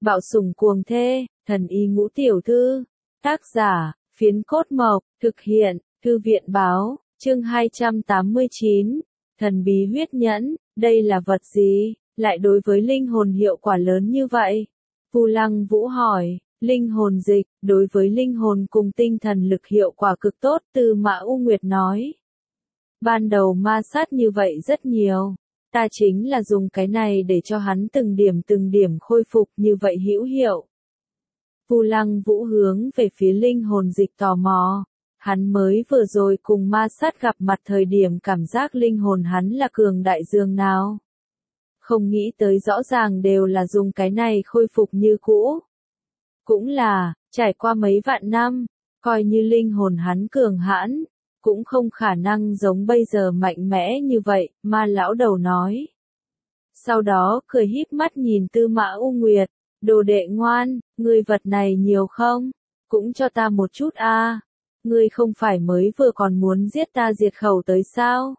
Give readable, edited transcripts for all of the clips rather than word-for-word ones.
Bạo sủng cuồng thê, thần y ngũ tiểu thư. Tác giả, Phiến Cốt Mộc, thực hiện, Thư viện Báo, chương 289, thần bí huyết nhẫn, đây là vật gì, lại đối với linh hồn hiệu quả lớn như vậy? Vu Lăng Vũ hỏi, linh hồn dịch, đối với linh hồn cùng tinh thần lực hiệu quả cực tốt, Tư Mã U Nguyệt nói. Ban đầu ma sát như vậy rất nhiều. Ta chính là dùng cái này để cho hắn từng điểm khôi phục như vậy hữu hiệu. Vu Lăng Vũ hướng về phía linh hồn dịch tò mò. Hắn mới vừa rồi cùng ma sát gặp mặt thời điểm cảm giác linh hồn hắn là cường đại dường nào. Không nghĩ tới rõ ràng đều là dùng cái này khôi phục như cũ. Cũng là, trải qua mấy vạn năm, coi như linh hồn hắn cường hãn, cũng không khả năng giống bây giờ mạnh mẽ như vậy, ma lão đầu nói. Sau đó cười híp mắt nhìn Tư Mã U Nguyệt, đồ đệ ngoan, ngươi vật này nhiều không? Cũng cho ta một chút a. Ngươi không phải mới vừa còn muốn giết ta diệt khẩu tới sao?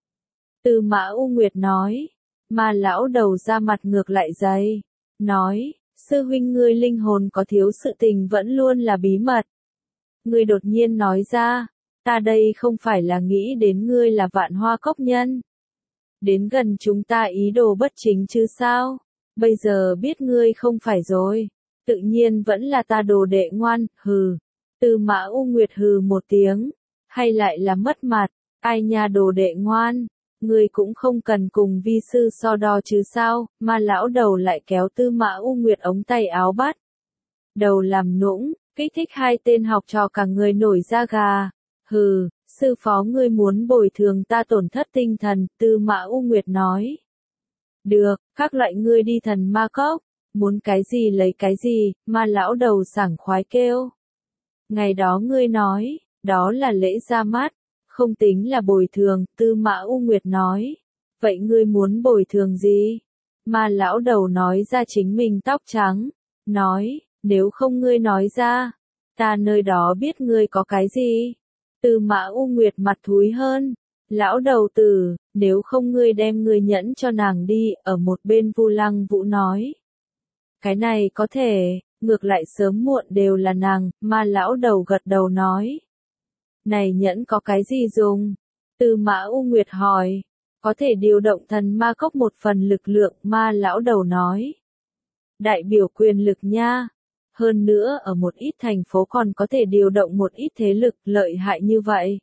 Tư Mã U Nguyệt nói, ma lão đầu ra mặt ngược lại dày, nói, sư huynh ngươi linh hồn có thiếu sự tình vẫn luôn là bí mật. Ngươi đột nhiên nói ra, ta đây không phải là nghĩ đến ngươi là Vạn Hoa Cốc nhân. Đến gần chúng ta ý đồ bất chính chứ sao? Bây giờ biết ngươi không phải rồi. Tự nhiên vẫn là ta đồ đệ ngoan, hừ. Tư Mã U Nguyệt hừ một tiếng. Hay lại là mất mặt, ai nha đồ đệ ngoan. Ngươi cũng không cần cùng vi sư so đo chứ sao, mà lão đầu lại kéo Tư Mã U Nguyệt ống tay áo bắt. Đầu làm nũng, kích thích hai tên học trò cả người nổi da gà. Hừ, sư phó ngươi muốn bồi thường ta tổn thất tinh thần, Tư Mã U Nguyệt nói. Được, các loại ngươi đi thần ma cốc, muốn cái gì lấy cái gì, ma lão đầu sảng khoái kêu. Ngày đó ngươi nói, đó là lễ ra mắt, không tính là bồi thường, Tư Mã U Nguyệt nói. Vậy ngươi muốn bồi thường gì? Ma lão đầu nói ra chính mình tóc trắng, nói, nếu không ngươi nói ra, ta nơi đó biết ngươi có cái gì. Tư Mã U Nguyệt mặt thúi hơn. Lão đầu tử, nếu không ngươi đem ngươi nhẫn cho nàng đi, ở một bên Vu Lăng Vũ nói. Cái này có thể, ngược lại sớm muộn đều là nàng, mà lão đầu gật đầu nói. Này nhẫn có cái gì dùng? Tư Mã U Nguyệt hỏi. Có thể điều động thần ma cốc một phần lực lượng, ma lão đầu nói. Đại biểu quyền lực nha. Hơn nữa ở một ít thành phố còn có thể điều động một ít thế lực lợi hại như vậy.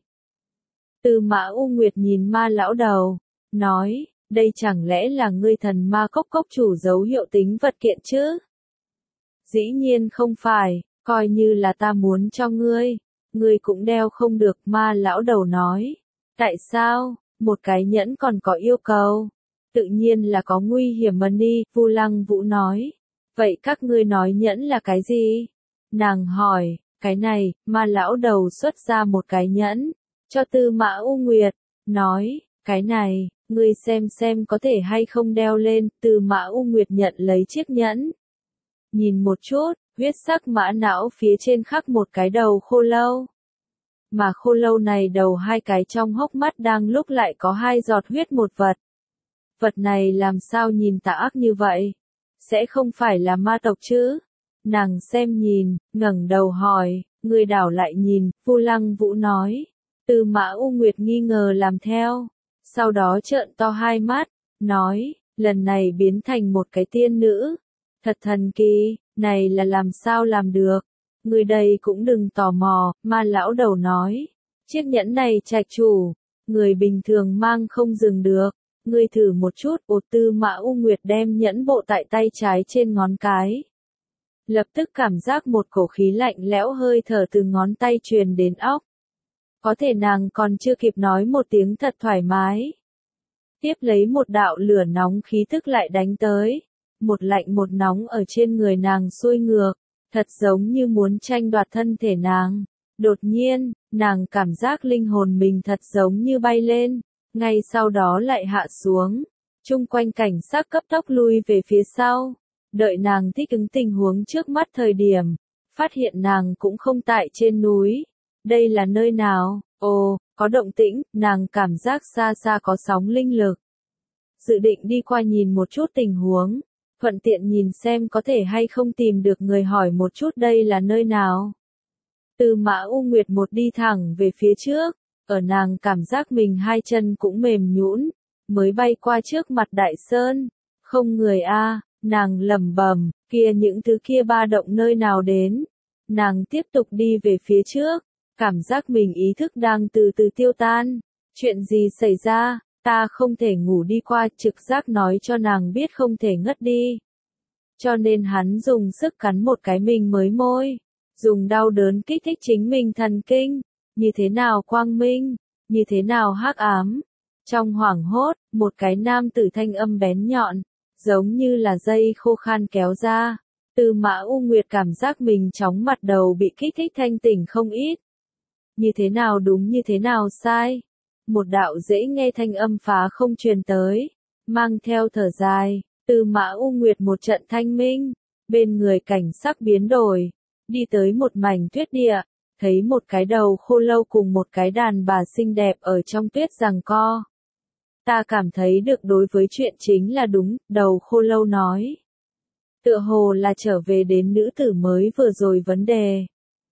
Tư Mã U Nguyệt nhìn ma lão đầu, nói, đây chẳng lẽ là ngươi thần ma cốc cốc chủ dấu hiệu tính vật kiện chứ? Dĩ nhiên không phải, coi như là ta muốn cho ngươi cũng đeo không được, ma lão đầu nói. Tại sao, một cái nhẫn còn có yêu cầu? Tự nhiên là có nguy hiểm mà đi, Vu Lăng Vũ nói. Vậy các ngươi nói nhẫn là cái gì? Nàng hỏi, cái này, ma lão đầu xuất ra một cái nhẫn, cho Tư Mã U Nguyệt, nói, cái này, ngươi xem có thể hay không đeo lên, Tư Mã U Nguyệt nhận lấy chiếc nhẫn. Nhìn một chút, huyết sắc mã não phía trên khắc một cái đầu khô lâu. Mà khô lâu này đầu hai cái trong hốc mắt đang lúc lại có hai giọt huyết một vật. Vật này làm sao nhìn tà ác như vậy? Sẽ không phải là ma tộc chứ? Nàng xem nhìn, ngẩng đầu hỏi, người đảo lại nhìn, Vu Lăng Vũ nói. Tư Mã U Nguyệt nghi ngờ làm theo. Sau đó trợn to hai mắt, nói, lần này biến thành một cái tiên nữ. Thật thần kỳ, này là làm sao làm được? Người đây cũng đừng tò mò, ma lão đầu nói. Chiếc nhẫn này trạch chủ, người bình thường mang không dừng được. Ngươi thử một chút, Tư Mã U Nguyệt đem nhẫn bộ tại tay trái trên ngón cái. Lập tức cảm giác một cổ khí lạnh lẽo hơi thở từ ngón tay truyền đến óc. Có thể nàng còn chưa kịp nói một tiếng thật thoải mái. Tiếp lấy một đạo lửa nóng khí tức lại đánh tới. Một lạnh một nóng ở trên người nàng xuôi ngược. Thật giống như muốn tranh đoạt thân thể nàng. Đột nhiên, nàng cảm giác linh hồn mình thật giống như bay lên. Ngay sau đó lại hạ xuống. Chung quanh cảnh sắc cấp tốc lui về phía sau. Đợi nàng thích ứng tình huống trước mắt thời điểm. Phát hiện nàng cũng không tại trên núi. Đây là nơi nào? Ồ, có động tĩnh, nàng cảm giác xa xa có sóng linh lực. Dự định đi qua nhìn một chút tình huống. thuận tiện nhìn xem có thể hay không tìm được người hỏi một chút đây là nơi nào. Tư Mã U Nguyệt một đi thẳng về phía trước, ở nàng cảm giác mình hai chân cũng mềm nhũn, mới bay qua trước mặt Đại Sơn. Không người a, nàng lẩm bẩm, kia những thứ kia ba động nơi nào đến. Nàng tiếp tục đi về phía trước, cảm giác mình ý thức đang từ từ tiêu tan. Chuyện gì xảy ra, ta không thể ngủ đi qua, trực giác nói cho nàng biết không thể ngất đi. Cho nên hắn dùng sức cắn một cái mình mới môi, dùng đau đớn kích thích chính mình thần kinh. Như thế nào quang minh, như thế nào hắc ám. Trong hoảng hốt, một cái nam tử thanh âm bén nhọn, giống như là dây khô khan kéo ra. Tư Mã U Nguyệt cảm giác mình chóng mặt đầu bị kích thích thanh tỉnh không ít. Như thế nào đúng như thế nào sai. Một đạo dễ nghe thanh âm phá không truyền tới, mang theo thở dài. Tư Mã U Nguyệt một trận thanh minh, bên người cảnh sắc biến đổi, đi tới một mảnh tuyết địa, thấy một cái đầu khô lâu cùng một cái đàn bà xinh đẹp ở trong tuyết giằng co. Ta cảm thấy được đối với chuyện chính là đúng, đầu khô lâu nói. Tựa hồ là trở về đến nữ tử mới vừa rồi vấn đề.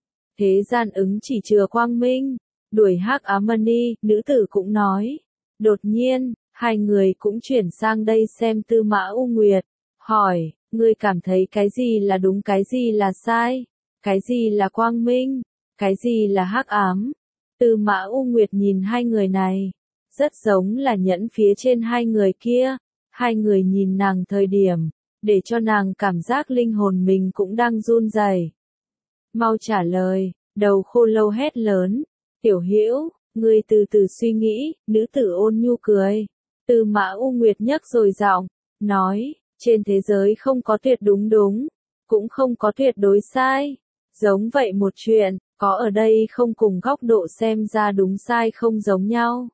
Thế gian ứng chỉ chừa quang minh, đuổi hắc ám mani, nữ tử cũng nói. Đột nhiên, hai người cũng chuyển sang đây xem Tư Mã U Nguyệt, hỏi, ngươi cảm thấy cái gì là đúng cái gì là sai, cái gì là quang minh, cái gì là hắc ám. Tư Mã U Nguyệt nhìn hai người này, rất giống là nhẫn phía trên hai người kia, hai người nhìn nàng thời điểm, để cho nàng cảm giác linh hồn mình cũng đang run rẩy. Mau trả lời, đầu khô lâu hét lớn, Tiểu Hữu, ngươi từ từ suy nghĩ, nữ tử ôn nhu cười. Tư Mã U Nguyệt nhấc rồi giọng, nói, trên thế giới không có tuyệt đúng đúng, cũng không có tuyệt đối sai. Giống vậy một chuyện, có ở đây không cùng góc độ xem ra đúng sai không giống nhau.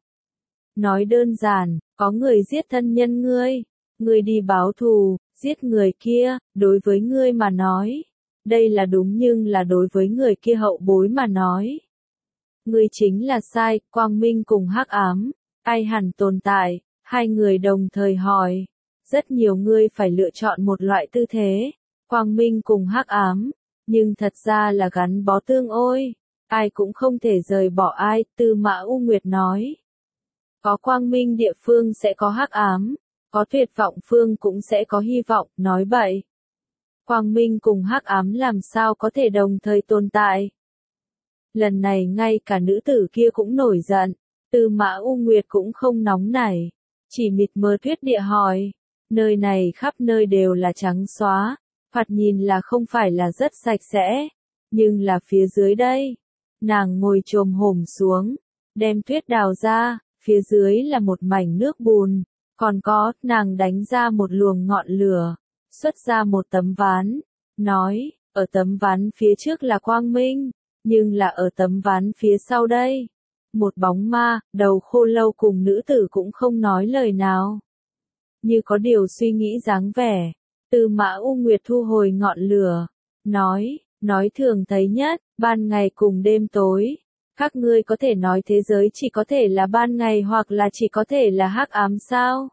Nói đơn giản, có người giết thân nhân ngươi đi báo thù, giết người kia, đối với ngươi mà nói, đây là đúng nhưng là đối với người kia hậu bối mà nói. Ngươi chính là sai, quang minh cùng hắc ám, ai hẳn tồn tại, hai người đồng thời hỏi. Rất nhiều người phải lựa chọn một loại tư thế, quang minh cùng hắc ám, nhưng thật ra là gắn bó tương ôi, ai cũng không thể rời bỏ ai, Tư Mã U Nguyệt nói. Có quang minh địa phương sẽ có hắc ám, có tuyệt vọng phương cũng sẽ có hy vọng, nói bậy. Quang minh cùng hắc ám làm sao có thể đồng thời tồn tại. Lần này ngay cả nữ tử kia cũng nổi giận, Tư Mã U Nguyệt cũng không nóng nảy, chỉ mịt mờ tuyết địa hỏi, nơi này khắp nơi đều là trắng xóa, thoạt nhìn là không phải là rất sạch sẽ, nhưng là phía dưới đây, nàng ngồi chồm hổm xuống, đem tuyết đào ra, phía dưới là một mảnh nước bùn, còn có, nàng đánh ra một luồng ngọn lửa, xuất ra một tấm ván, nói, ở tấm ván phía trước là quang minh, nhưng là ở tấm ván phía sau đây, một bóng ma, đầu khô lâu cùng nữ tử cũng không nói lời nào. Như có điều suy nghĩ dáng vẻ, Tư Mã U Nguyệt thu hồi ngọn lửa, nói thường thấy nhất, ban ngày cùng đêm tối. Các ngươi có thể nói thế giới chỉ có thể là ban ngày hoặc là chỉ có thể là hắc ám sao?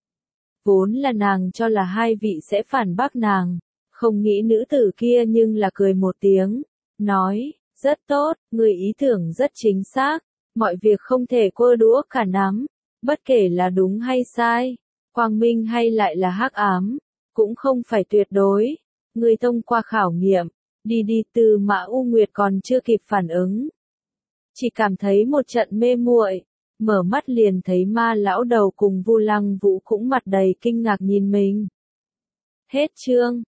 Vốn là nàng cho là hai vị sẽ phản bác nàng, không nghĩ nữ tử kia nhưng là cười một tiếng, nói, rất tốt, người ý tưởng rất chính xác, mọi việc không thể quơ đũa cả nắm, bất kể là đúng hay sai, quang minh hay lại là hắc ám, cũng không phải tuyệt đối, người thông qua khảo nghiệm, đi Tư Mã U Nguyệt còn chưa kịp phản ứng. Chỉ cảm thấy một trận mê muội, mở mắt liền thấy ma lão đầu cùng Vu Lăng Vũ cũng mặt đầy kinh ngạc nhìn mình. Hết chương.